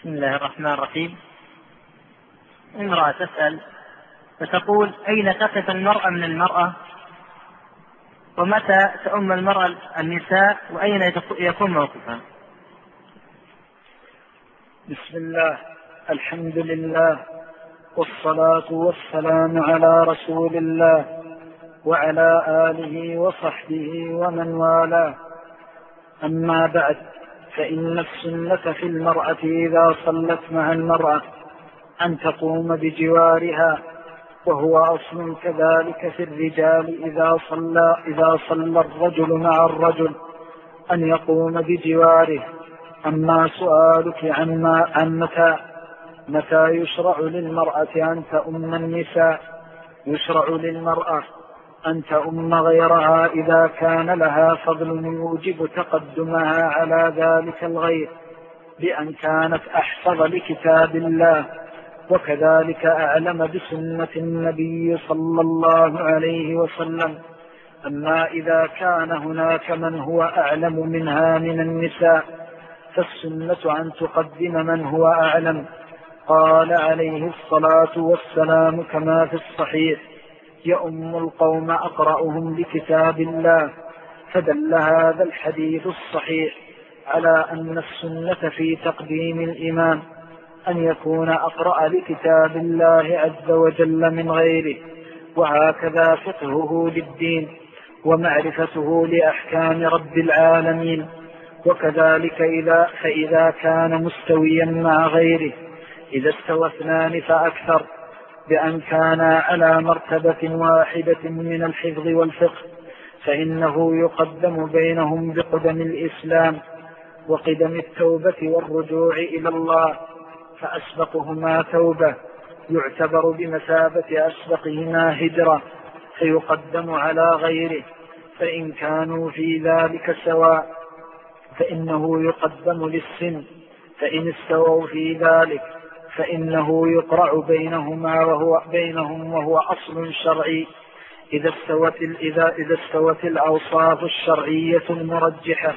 بسم الله الرحمن الرحيم. امرأة تسأل فتقول: أين تقف المرأة من المرأة؟ ومتى تؤم المرأة النساء؟ وأين يكون موقفها؟ بسم الله، الحمد لله، والصلاة والسلام على رسول الله وعلى آله وصحبه ومن والاه. أما بعد، فإن السنة في المرأة إذا صلت مع المرأة أن تقوم بجوارها، وهو أصل كذلك في الرجال إذا صلى الرجل مع الرجل أن يقوم بجواره. أما سؤالك عن متى يشرع للمرأة أن تؤم النساء، يشرع للمرأة أن تؤم غيرها إذا كان لها فضل يوجب تقدمها على ذلك الغير، بأن كانت أحفظ لكتاب الله، وكذلك أعلم بسنة النبي صلى الله عليه وسلم. أما إذا كان هناك من هو أعلم منها من النساء، فالسنة أن تقدم من هو أعلم. قال عليه الصلاة والسلام كما في الصحيح: يؤم القوم أقرأهم لكتاب الله. فدل هذا الحديث الصحيح على أن السنة في تقديم الإمام أن يكون أقرأ لكتاب الله عز وجل من غيره، وهكذا فقهه للدين ومعرفته لأحكام رب العالمين. وكذلك فإذا كان مستويا مع غيره، إذا استوى اثنان فأكثر بأن كانا على مرتبة واحدة من الحفظ والفقه، فإنه يقدم بينهم بقدم الإسلام وقدم التوبة والرجوع إلى الله، فأسبقهما توبة يعتبر بمثابة أسبقهما هجرة، فيقدم على غيره. فإن كانوا في ذلك سواء فإنه يقدم للسن، فإن استووا في ذلك فإنه يقرع بينهم وهو أصل شرعي. إذا استوت الأوصاف الشرعية المرجحة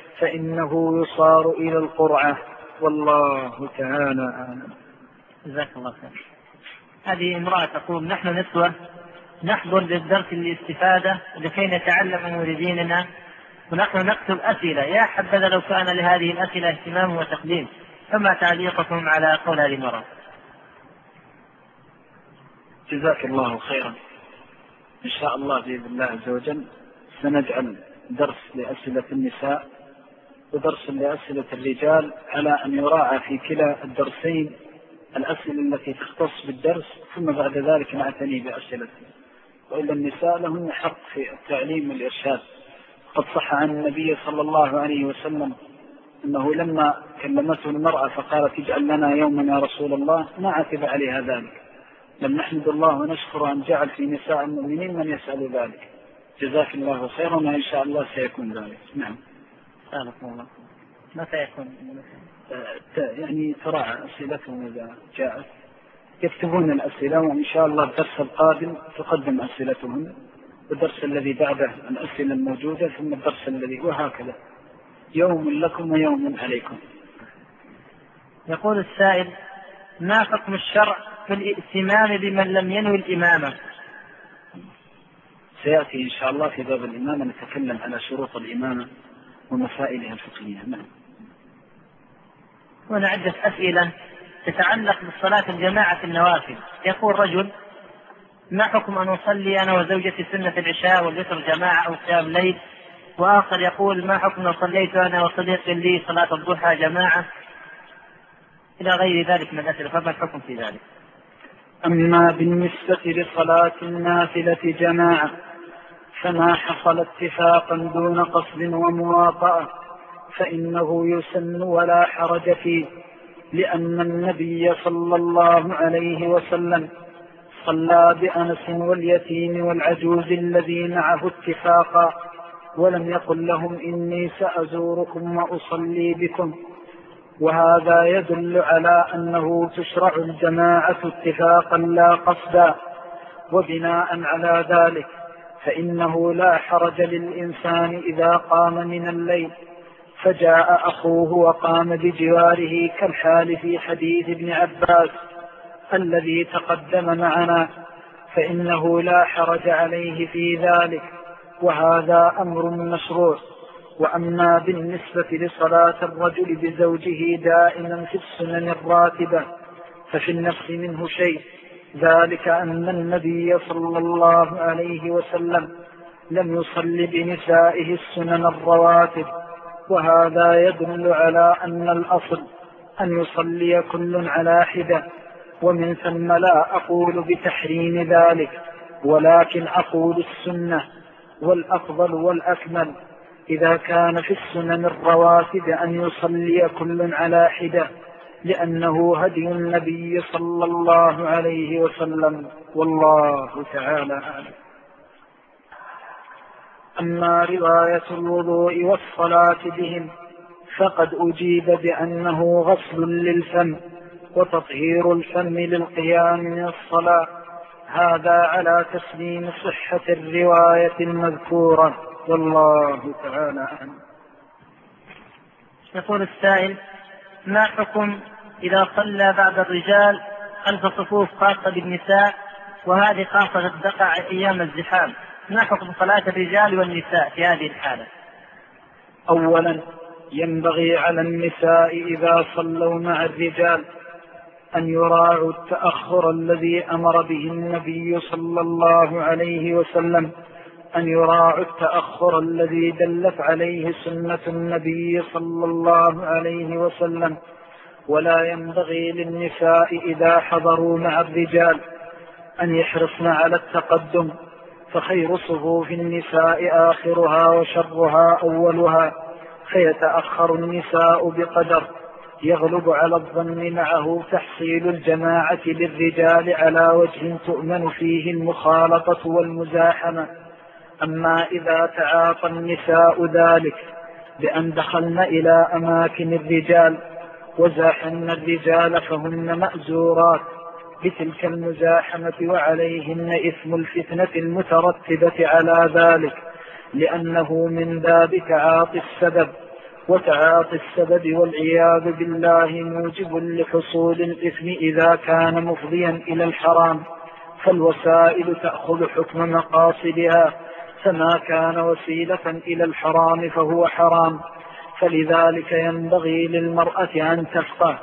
فإنه يصار إلى القرعة، والله تعالى أعلم. جزاك الله خير. هذه امرأة تقول: نحن نسوة نحضر للدرس للاستفادة لكي نتعلم من ديننا، ونحن نكتب أسئلة، يا حبذا لو كان لهذه الأسئلة اهتمام وتقديم، فما تعليقكم على قول هذه المرأة؟ جزاك الله خيرا. إن شاء الله بإذن الله عز وجل سنجعل درس لأسئلة النساء ودرس لأسئلة الرجال، على أن يراعى في كلا الدرسين الأسئلة التي تختص بالدرس، ثم بعد ذلك نعتني بأسئلته. وإلا النساء لهن حق في التعليم والإرشاد. قد صح عن النبي صلى الله عليه وسلم أنه لما كلمته المرأة فقالت: اجعل لنا يوما يا رسول الله، ما عتب عليها ذلك، لم نحمد الله ونشكر أن جعل في نساء المؤمنين من يسأل ذلك. جزاك الله خيرا، وإن شاء الله سيكون ذلك. نعم. الله. متى يكون؟ يعني تراعى أسئلتهم إذا جاءت، يكتبون الأسئلة، وإن شاء الله الدرس القادم تقدم أسئلتهم، والدرس الذي بعده الأسئلة الموجودة، ثم الدرس الذي، وهكذا يوم لكم ويوم عليكم. يقول السائل: ما حكم الشرع في الائتمام بمن لم ينوي الإمامة؟ سيأتي إن شاء الله في باب الإمامة نتكلم على شروط الإمامة ومسائلها الفقهية. نعم. هنا عدة أسئلة تتعلق بالصلاة الجماعة في النوافل. يقول رجل: ما حكم أن أصلي أنا وزوجتي سنة العشاء والوتر جماعة أو قيام ليل؟ وآخر يقول: ما حكم لو صليت أنا وصديق لي صلاة الضحى جماعة؟ إلى غير ذلك من الأسئلة، فما الحكم في ذلك؟ أما بالنسبة لصلاة النافلة جماعة فما حصل اتفاقا دون قصد ومواطأة فإنه يسن ولا حرج فيه، لأن النبي صلى الله عليه وسلم صلى بأنس واليتيم والعجوز الذي معه اتفاقا، ولم يقل لهم: إني سأزوركم وأصلي بكم. وهذا يدل على أنه تشرع الجماعة اتفاقا لا قصدا. وبناء على ذلك فإنه لا حرج للإنسان إذا قام من الليل فجاء أخوه وقام بجواره كالحال في حديث ابن عباس الذي تقدم معنا، فإنه لا حرج عليه في ذلك، وهذا أمر مشروع. وأما بالنسبة لصلاة الرجل بزوجه دائما في السنن الراتبة ففي النفس منه شيء، ذلك أن النبي صلى الله عليه وسلم لم يصل بنسائه السنن الرواتب، وهذا يدل على أن الأصل أن يصلي كل على حدة، ومن ثم لا أقول بتحريم ذلك، ولكن أقول السنة والأفضل والأكمل إذا كان في السنن الرواتب أن يصلي كل على حدة، لأنه هدي النبي صلى الله عليه وسلم، والله تعالى أعلم. أما رواية الوضوء والصلاة بهم فقد أجيب بأنه غسل للفم وتطهير الفم للقيام من الصلاة، هذا على تسليم صحة الرواية المذكورة، والله تعالى أعلم. يقول السائل: ما حكم إذا صلى بعض الرجال خلف صفوف خاصة بالنساء، وهذه خاصة تقع أيام الزحام، ما حكم صلاة الرجال والنساء في هذه الحالة؟ أولا ينبغي على النساء إذا صلوا مع الرجال أن يراعوا التأخر الذي أمر به النبي صلى الله عليه وسلم، أن يراعوا التأخر الذي دلت عليه سنة النبي صلى الله عليه وسلم. ولا ينبغي للنساء إذا حضروا مع الرجال أن يحرصن على التقدم، فخير صفوف النساء آخرها وشرها أولها، فيتأخر النساء بقدر يغلب على الظن معه تحصيل الجماعة للرجال على وجه تؤمن فيه المخالطة والمزاحمة. أما إذا تعاطى النساء ذلك بأن دخلن إلى أماكن الرجال وزاحمن الرجال فهن مأزورات بتلك المزاحمة، وعليهن إثم الفتنة المترتبة على ذلك، لأنه من باب تعاطي السبب، وتعاطي السبب والعياذ بالله موجب لحصول الإثم إذا كان مفضيا إلى الحرام، فالوسائل تأخذ حكم مقاصدها، فما كان وسيلة إلى الحرام فهو حرام. فلذلك ينبغي للمرأة أن تفقه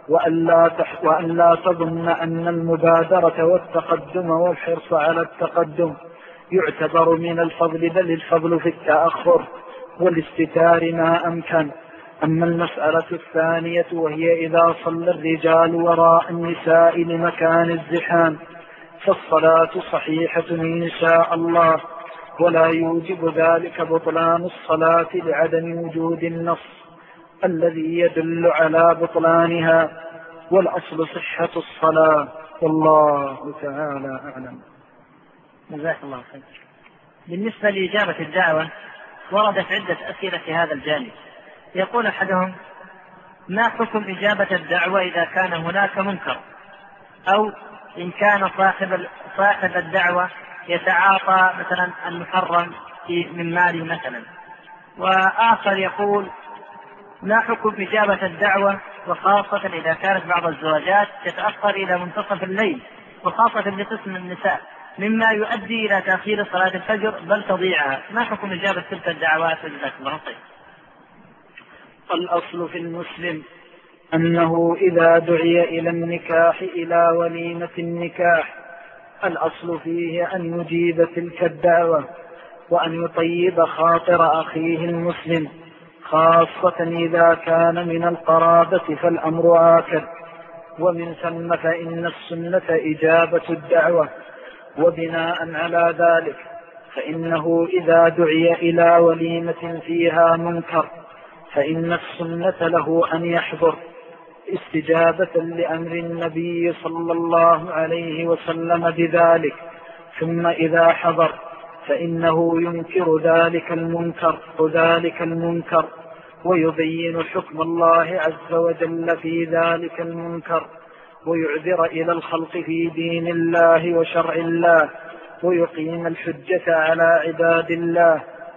وأن لا تظن أن المبادرة والتقدم والحرص على التقدم يعتبر من الفضل، بل الفضل في التأخر والاستتار ما أمكن. أما المسألة الثانية وهي إذا صلى الرجال وراء النساء لمكان الزحام فالصلاة صحيحة إن شاء الله، ولا يوجب ذلك بطلان الصلاة لعدم وجود النص الذي يدل على بطلانها، والأصل صحة الصلاة، والله تعالى أعلم. جزاك الله خير. بالنسبة لإجابة الدعوة وردت عدة أسئلة في هذا الجانب. يقول أحدهم: ما حكم إجابة الدعوة إذا كان هناك منكر، أو إن كان صاحب الدعوة يتعاطى مثلا المحرم من ماله مثلا؟ وآخر يقول: ما حكم إجابة الدعوة وخاصة إذا كانت بعض الزواجات تتأخر إلى منتصف الليل، وخاصة لقسم النساء، مما يؤدي إلى تأخير صلاة الفجر بل تضيعها، ما حكم إجابة تلك الدعوات؟ جزاك الله خير. الأصل في المسلم أنه إذا دعي إلى النكاح إلى وليمة النكاح الأصل فيه أن يجيب تلك الدعوة وأن يطيب خاطر أخيه المسلم، خاصة إذا كان من القرابة فالأمر آكد، ومن ثم فإن السنة إجابة الدعوة. وبناء على ذلك فإنه إذا دعي إلى وليمة فيها منكر فإن السنة له أن يحضر استجابة لأمر النبي صلى الله عليه وسلم بذلك، ثم إذا حضر فإنه ينكر ذلك المنكر ويبين حكم الله عز وجل في ذلك المنكر، ويعذر إلى الخلق في دين الله وشرع الله، ويقيم الحجة على عباد الله،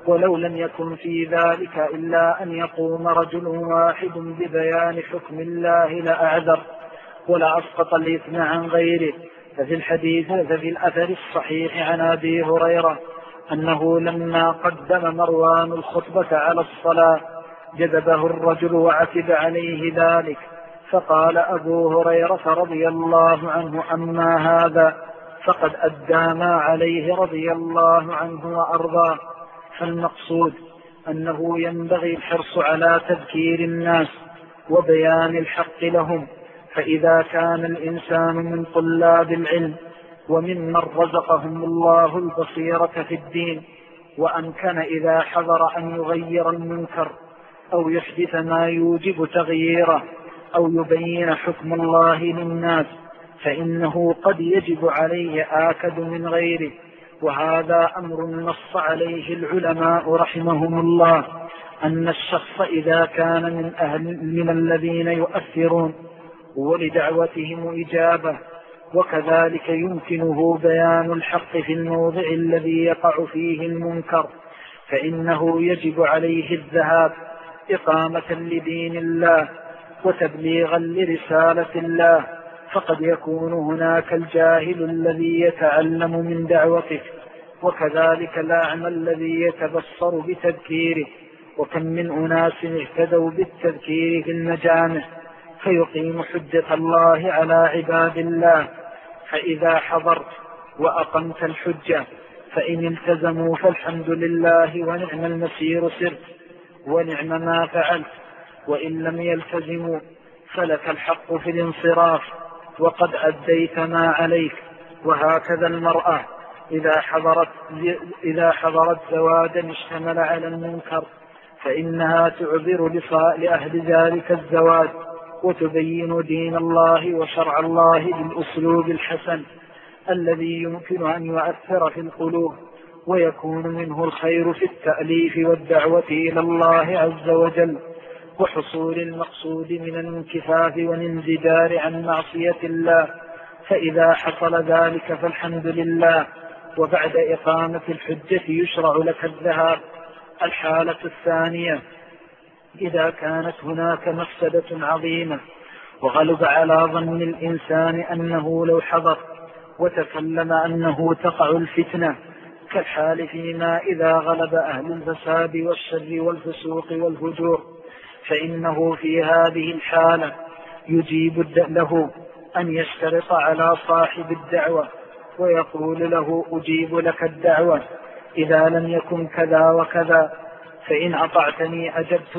ولو لم يكن في ذلك إلا أن يقوم رجل واحد ببيان حكم الله لأعذر ولا أسقط الإثم عن غيره. ففي الأثر الصحيح عن أبي هريرة أنه لما قدم مروان الخطبة على الصلاة جذبه الرجل وعتب عليه ذلك، فقال أبو هريرة رضي الله عنه: أما هذا فقد أدى ما عليه رضي الله عنه وأرضاه. فالمقصود أنه ينبغي الحرص على تذكير الناس وبيان الحق لهم، فإذا كان الإنسان من طلاب العلم وممن رزقهم الله البصيرة في الدين، وأمكن إذا حضر أن يغير المنكر أو يحدث ما يوجب تغييره أو يبين حكم الله للناس، فإنه قد يجب عليه آكد من غيره. وهذا أمر نص عليه العلماء رحمهم الله، أن الشخص إذا كان من الذين يؤثرون ولدعوتهم إجابة، وكذلك يمكنه بيان الحق في الموضع الذي يقع فيه المنكر، فإنه يجب عليه الذهاب إقامة لدين الله وتبليغا لرسالة الله، فقد يكون هناك الجاهل الذي يتعلم من دعوتك، وكذلك الأعمى الذي يتبصر بتذكيره. وكم من أناس اهتدوا بالتذكير في المجامع فيقيم حجة الله على عباد الله، فإذا حضرت وأقمت الحجة فإن التزموا فالحمد لله ونعم المسير سرت ونعم ما فعلت، وإن لم يلتزموا فلك الحق في الانصراف وقد أديت ما عليك. وهكذا المرأة إذا حضرت زواجا اشتمل على المنكر فإنها تعبر لأهل ذلك الزواج وتبين دين الله وشرع الله بالأسلوب الحسن الذي يمكن أن يؤثر في القلوب ويكون منه الخير في التأليف والدعوة إلى الله عز وجل وحصول المقصود من الانكفاف والانزجار عن معصية الله. فإذا حصل ذلك فالحمد لله. وبعد إقامة الحجة يشرع لك الذهاب. الحالة الثانية: إذا كانت هناك مفسدة عظيمة وغلب على ظن الإنسان أنه لو حضر وتكلم أنه تقع الفتنة، كالحال فيما إذا غلب أهل الفساد والشر والفسوق والفجور، فإنه في هذه الحالة يجيب له أن يشترط على صاحب الدعوة ويقول له: أجيب لك الدعوة إذا لم يكن كذا وكذا، فإن أطعتني أجبت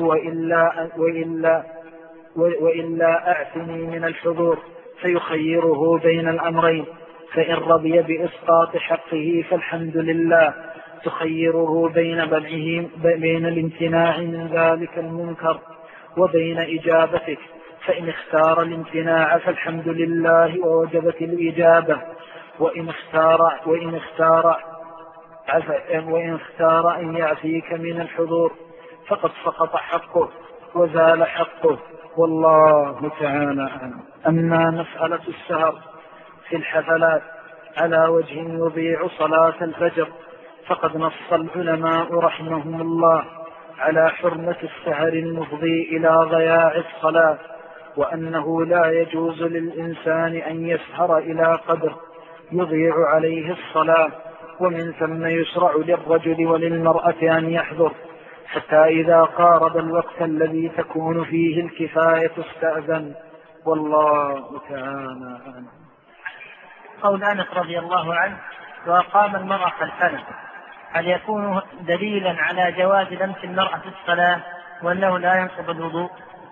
وإلا أعتني من الحضور، فيخيره بين الأمرين، فإن رضي بإسقاط حقه فالحمد لله، تخيره بين الامتناع من ذلك المنكر وبين إجابتك، فإن اختار الامتناع فالحمد لله ووجبت الإجابة، وإن اختار أن يعفيك من الحضور فقد سقط حقه وزال حقه، والله تعالى أعلم. أما مسألة السهر في الحفلات على وجه يضيع صلاة الفجر، فقد نص العلماء رحمهم الله على حرمة السهر المفضي إلى ضياع الصلاة، وأنه لا يجوز للإنسان أن يسهر إلى قدر يضيع عليه الصلاة، ومن ثم يشرع للرجل وللمرأة أن يحضر حتى إذا قارب الوقت الذي تكون فيه الكفاية استأذن، والله تعالى أعلم. قول أنس رضي الله عنه: وأقام المرأة خلفنا، هل يكون دليلا على جواز لمس المرأة في الصلاة وأنه لا ينقض الوضوء؟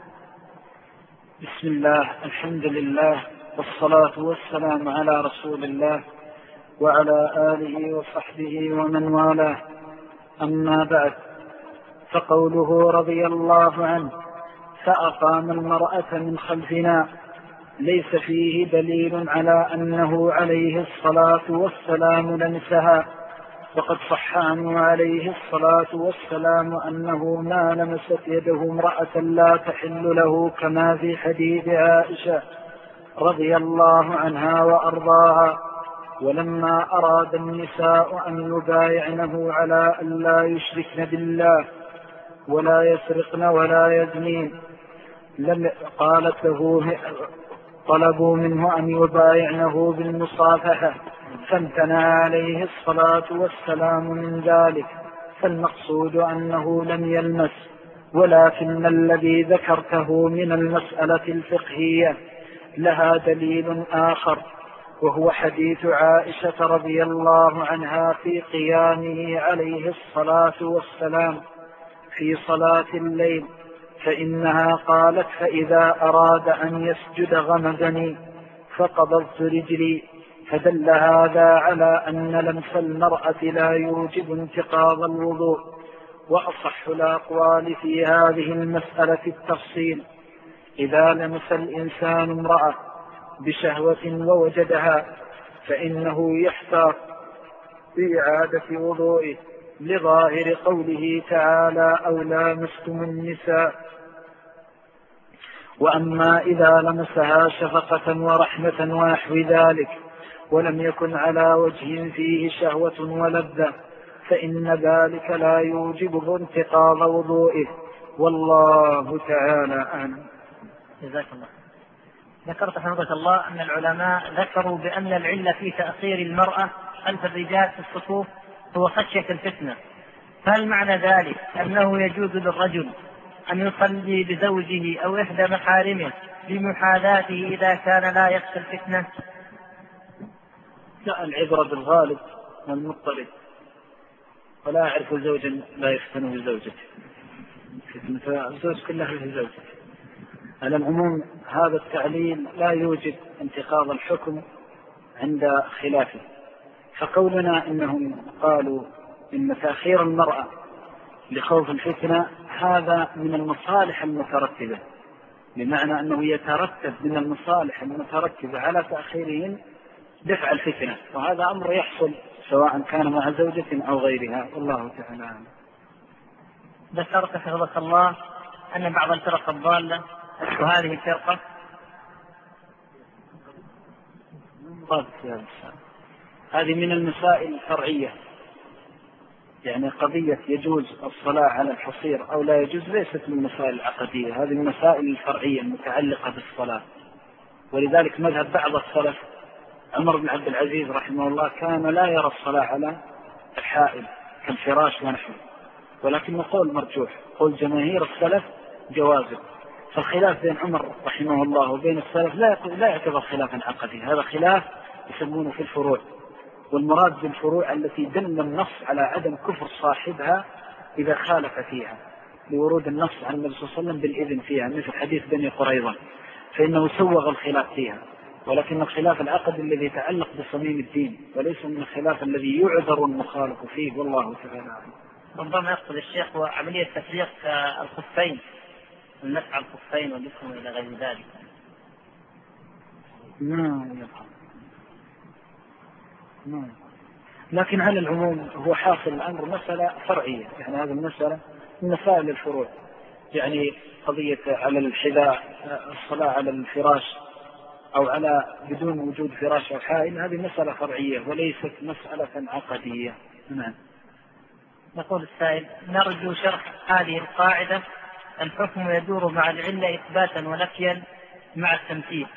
بسم الله، الحمد لله، والصلاة والسلام على رسول الله وعلى آله وصحبه ومن والاه. أما بعد، فقوله رضي الله عنه: فأقام المرأة من خلفنا، ليس فيه دليل على أنه عليه الصلاة والسلام لمسها، وقد صح عنه عليه الصلاة والسلام أنه ما لمست يده امرأة لا تحل له، كما في حديث عائشة رضي الله عنها وأرضاها ولما أراد النساء أن يبايعنه على أن لا يشركن بالله ولا يسرقن ولا يزنين قالت له طلبوا منه أن يبايعنه بالمصافحة فامتنع عليه الصلاة والسلام من ذلك. فالمقصود أنه لم يلمس، ولكن الذي ذكرته من المسألة الفقهية لها دليل آخر، وهو حديث عائشة رضي الله عنها في قيامه عليه الصلاة والسلام في صلاة الليل، فإنها قالت فإذا أراد أن يسجد غمزني فقبضت رجلي، فدل هذا على أن لمس المرأة لا يوجب انتقاض الوضوء. وأصح الأقوال في هذه المسألة التفصيل: إذا لمس الإنسان امرأة بشهوة ووجدها فإنه يحتاط بإعادة وضوئه لظاهر قوله تعالى أو لامستم النساء. وأما إذا لمسها شفقة ورحمة ونحو ذلك ولم يكن على وجه فيه شهوة ولذة فإن ذلك لا يوجب انتقاض وضوئه، والله تعالى أعلم. جزاك الله. ذكرت حفظك الله أن العلماء ذكروا بأن العلة في تأخير المرأة خلف الرجال في الصفوف هو خشية الفتنة، فهل معنى ذلك أنه يجوز للرجل أن يصلي بزوجه أو إحدى محارمه بمحاذاته إذا كان لا يخشى الفتنة؟ لا، العبرة بالغالب والمضطرد، ولا أعرف زوجا لا يفتن بزوجته، الزوج كلها في زوجته. على العموم هذا التعليل لا يوجد انتقاض الحكم عند خلافه، فقولنا إنهم قالوا إن تأخير المرأة لخوف الفتنة هذا من المصالح المترتبة، بمعنى أنه يترتب من المصالح المترتبة على تأخيرهم دفع الفتنة، وهذا أمر يحصل سواء كان مع زوجة أو غيرها، والله تعالى عنه. ذكرت حفظك الله أن بعض الفرق الضالة، وهذه الفرقة هذه من المسائل الفرعية، يعني قضية يجوز الصلاة على الحصير أو لا يجوز ليست من المسائل العقدية، هذه المسائل الفرعية المتعلقة بالصلاة. ولذلك مذهب بعض السلف عمر بن عبد العزيز رحمه الله كان لا يرى الصلاة على الحائل كالفراش ونحوه، ولكن قول مرجوح، قول جماهير السلف جوازه. فالخلاف بين عمر رحمه الله وبين السلف لا يعتبر خلافا عقدي، هذا خلاف يسمونه في الفروع، والمراد بالفروع التي دل النص على عدم كفر صاحبها إذا خالف فيها، لورود النص عن النبي صلى الله عليه وسلم بالإذن فيها، مثل حديث بني قريظة، فإنه سوغ الخلاف فيها. ولكن الخلاف العقد الذي يتعلق بصميم الدين، وليس من الخلاف الذي يعذر المخالف فيه، والله تعالى أعلم. ربما يقصد الشيخ وعملية تفريق الخفين، النفع الخفين والاسم إلى غير ذلك. نعم. لكن على العموم هو حاصل الأمر مسألة فرعية، يعني هذه المسألة من مسائل الفروع، يعني قضية على الحذاء، الصلاة على الفراش أو على بدون وجود فراش أو حائل، هذه مسألة فرعية وليست مسألة عقدية. نعم. يقول السائل: نرجو شرح هذه القاعدة: الحكم يدور مع العلة إثباتا ونفيا مع التمثيل.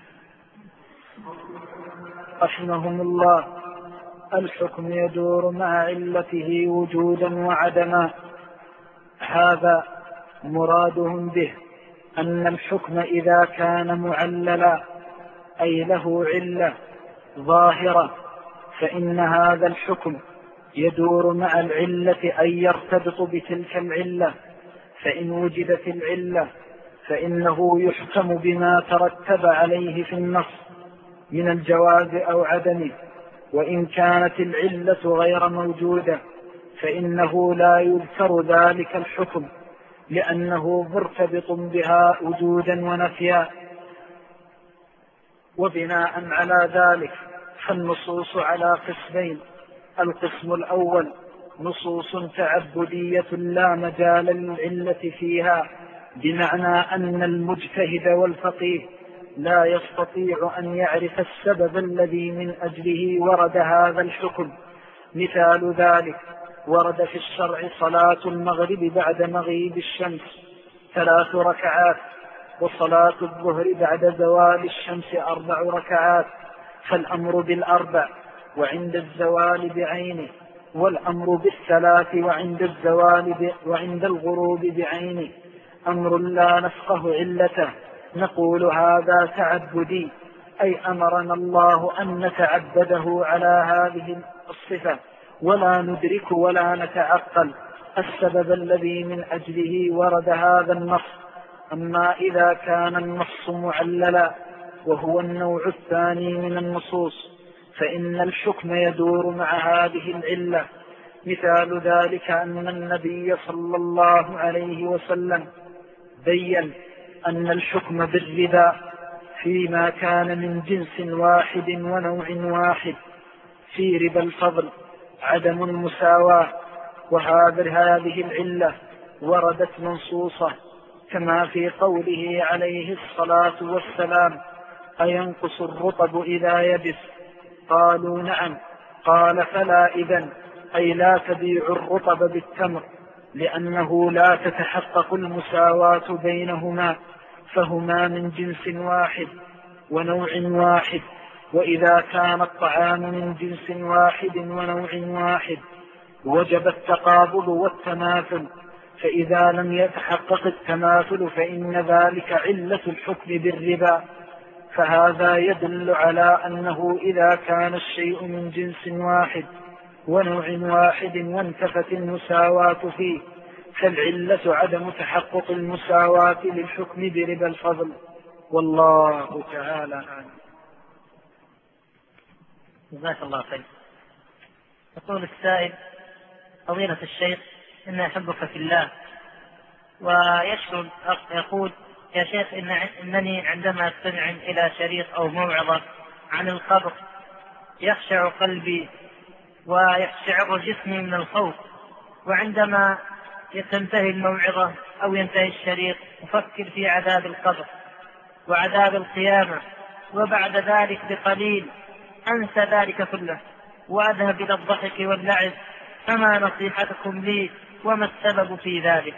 رحمهم الله: الحكم يدور مع علته وجودا وعدما، هذا مرادهم به أن الحكم إذا كان معللا أي له علة ظاهرة فإن هذا الحكم يدور مع العلة أي يرتبط بتلك العلة، فإن وجدت العلة فإنه يحكم بما ترتب عليه في النص من الجواز أو عدمه، وإن كانت العلة غير موجودة فإنه لا يذكر ذلك الحكم لأنه مرتبط بها وجودا ونفيا. وبناء على ذلك فالنصوص على قسمين: القسم الأول نصوص تعبدية لا مجال للعلة فيها، بمعنى أن المجتهد والفقيه لا يستطيع أن يعرف السبب الذي من أجله ورد هذا الحكم. مثال ذلك: ورد في الشرع صلاة المغرب بعد مغيب الشمس 3 ركعات، وصلاة الظهر بعد زوال الشمس 4 ركعات، فالأمر بالأربع وعند الزوال بعينه، والأمر بالثلاث وعند الغروب بعينه، أمر لا نفقه علته. نقول هذا تعبدي، أي أمرنا الله أن نتعبده على هذه الصفة، ولا ندرك ولا نتعقل السبب الذي من أجله ورد هذا النص. أما إذا كان النص معللا وهو النوع الثاني من النصوص فإن الحكم يدور مع هذه العلة. مثال ذلك أن النبي صلى الله عليه وسلم بين أن الحكم بالربا فيما كان من جنس واحد ونوع واحد في ربا الفضل عدم المساواة، هذه العلة وردت منصوصة، كما في قوله عليه الصلاة والسلام: أينقص الرطب إذا يبس؟ قالوا نعم. قال: فلا إذن، أي لا تبيع الرطب بالتمر، لأنه لا تتحقق المساواة بينهما، فهما من جنس واحد ونوع واحد. وإذا كان الطعام من جنس واحد ونوع واحد وجب التقابض والتماثل، فإذا لم يتحقق التماثل فإن ذلك علة الحكم بالربا. فهذا يدل على أنه إذا كان الشيء من جنس واحد ونوع واحد وانتفت المساواة فيه فالعلة عدم تحقق المساواة للحكم بربا الفضل، والله تعالى أعلم. جزاك الله خير. يقول السائل: فضيلة الشيخ، إني أحبك في الله، ويشكو الأخ يقول: يا شيخ إنني عندما أستمع إلى شريط أو موعظة عن القبر يخشع قلبي ويخشعر جسمي من الخوف، وعندما تنتهي الموعظة أو ينتهي الشريط أفكر في عذاب القبر وعذاب القيامة، وبعد ذلك بقليل أنسى ذلك كله وأذهب إلى الضحك واللعب، فما نصيحتكم لي وما السبب في ذلك؟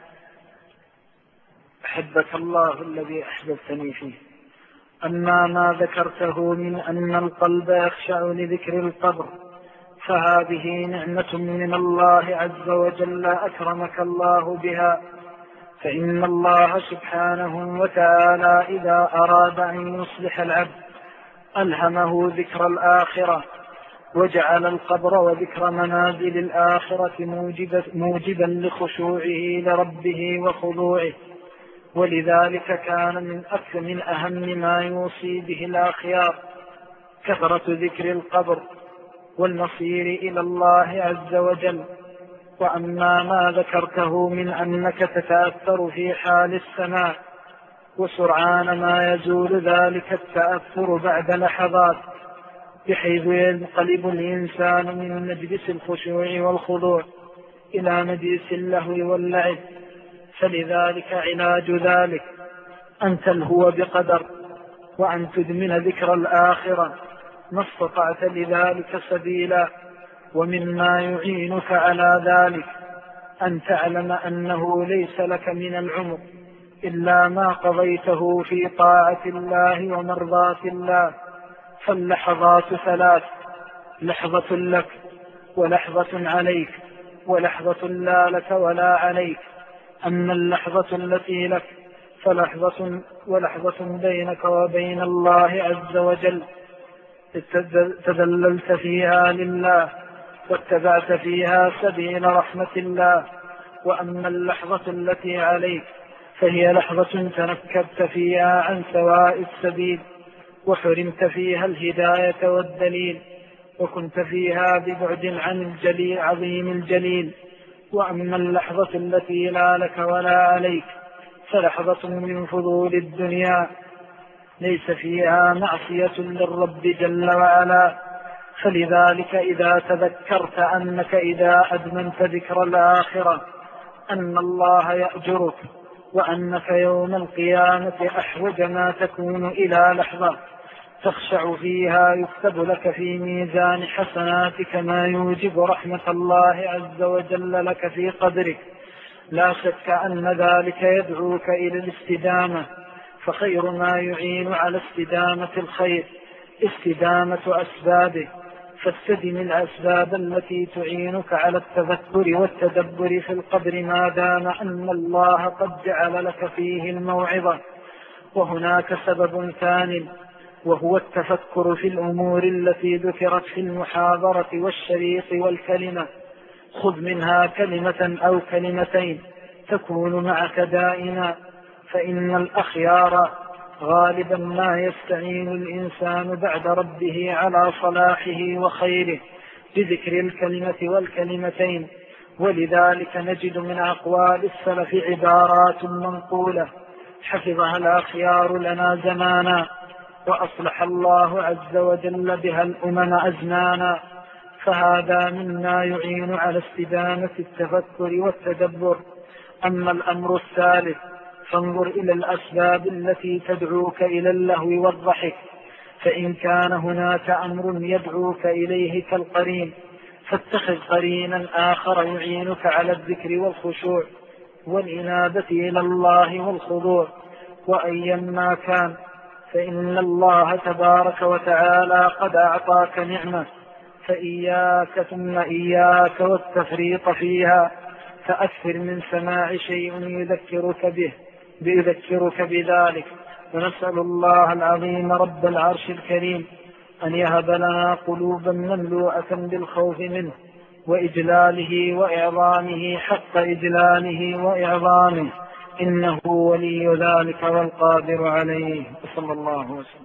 أحبك الله الذي أحببتني فيه. أما ما ذكرته من أن القلب يخشع لذكر القبر فهذه نعمة من الله عز وجل أكرمك الله بها، فإن الله سبحانه وتعالى إذا أراد أن يصلح العبد ألهمه ذكر الآخرة، وجعل القبر وذكر منازل الآخرة موجبا لخشوعه لربه وخضوعه. ولذلك كان من أهم ما يوصي به الأخيار كثرة ذكر القبر والمصير إلى الله عز وجل. وأما ما ذكرته من أنك تتأثر في حال السماع وسرعان ما يزول ذلك التأثر بعد لحظات، بحيث ينقلب الإنسان من مجلس الخشوع والخضوع إلى مجلس اللهو واللعب، فلذلك علاج ذلك أن تلهو بقدر وأن تدمن ذكر الآخرة ما استطعت لذلك سبيلا. ومما يعينك على ذلك أن تعلم أنه ليس لك من العمر إلا ما قضيته في طاعة الله ومرضاة الله، فاللحظات 3: لحظة لك ولحظة عليك ولحظة لا لك ولا عليك. أما اللحظة التي لك ولحظة بينك وبين الله عز وجل تذللت فيها لله واتبعت فيها سبيل رحمة الله. وأما اللحظة التي عليك فهي لحظة تنكبت فيها عن سواء السبيل وحرمت فيها الهداية والدليل، وكنت فيها ببعد عن عظيم الجليل. وأما اللحظة التي لا لك ولا عليك فلحظة من فضول الدنيا ليس فيها معصية للرب جل وعلا. فلذلك إذا تذكرت أنك إذا أدمنت ذكر الآخرة أن الله يأجرك وأنك يوم القيامة أحوج ما تكون إلى لحظة تخشع فيها يكتب لك في ميزان حسناتك ما يوجب رحمة الله عز وجل لك في قدرك. لا شك أن ذلك يدعوك إلى الاستدامة، فخير ما يعين على استدامة الخير استدامة أسبابه، فاستدم الأسباب التي تعينك على التذكر والتدبر في القدر ما دام أن الله قد جعل لك فيه الموعظة. وهناك سبب ثان، وهو التفكر في الأمور التي ذكرت في المحاضرة والشريط والكلمة. خذ منها كلمة أو كلمتين تكون معك دائما، فإن الأخيار غالبا ما يستعين الإنسان بعد ربه على صلاحه وخيره بذكر الكلمة والكلمتين. ولذلك نجد من أقوال السلف عبارات منقولة حفظها الأخيار لنا زمانا، وأصلح الله عز وجل بها الأمم أزمانا. فهذا مما يعين على استدامة التفكر والتدبر. أما الأمر الثالث فانظر إلى الأسباب التي تدعوك إلى اللهو والضحك، فإن كان هناك أمر يدعوك إليه كالقرين فاتخذ قرينا آخر يعينك على الذكر والخشوع والإنابة إلى الله والخضوع. وأيما كان فإن الله تبارك وتعالى قد أعطاك نعمة، فإياك ثم إياك والتفريط فيها. فأكثر من سماع شيء يذكرك بذلك. ونسأل الله العظيم رب العرش الكريم أن يهب لنا قلوبا مملوءة بالخوف منه وإجلاله وإعظامه حق إجلاله وإعظامه، إنه ولي ذلك والقادر عليه. صلى الله وسلم.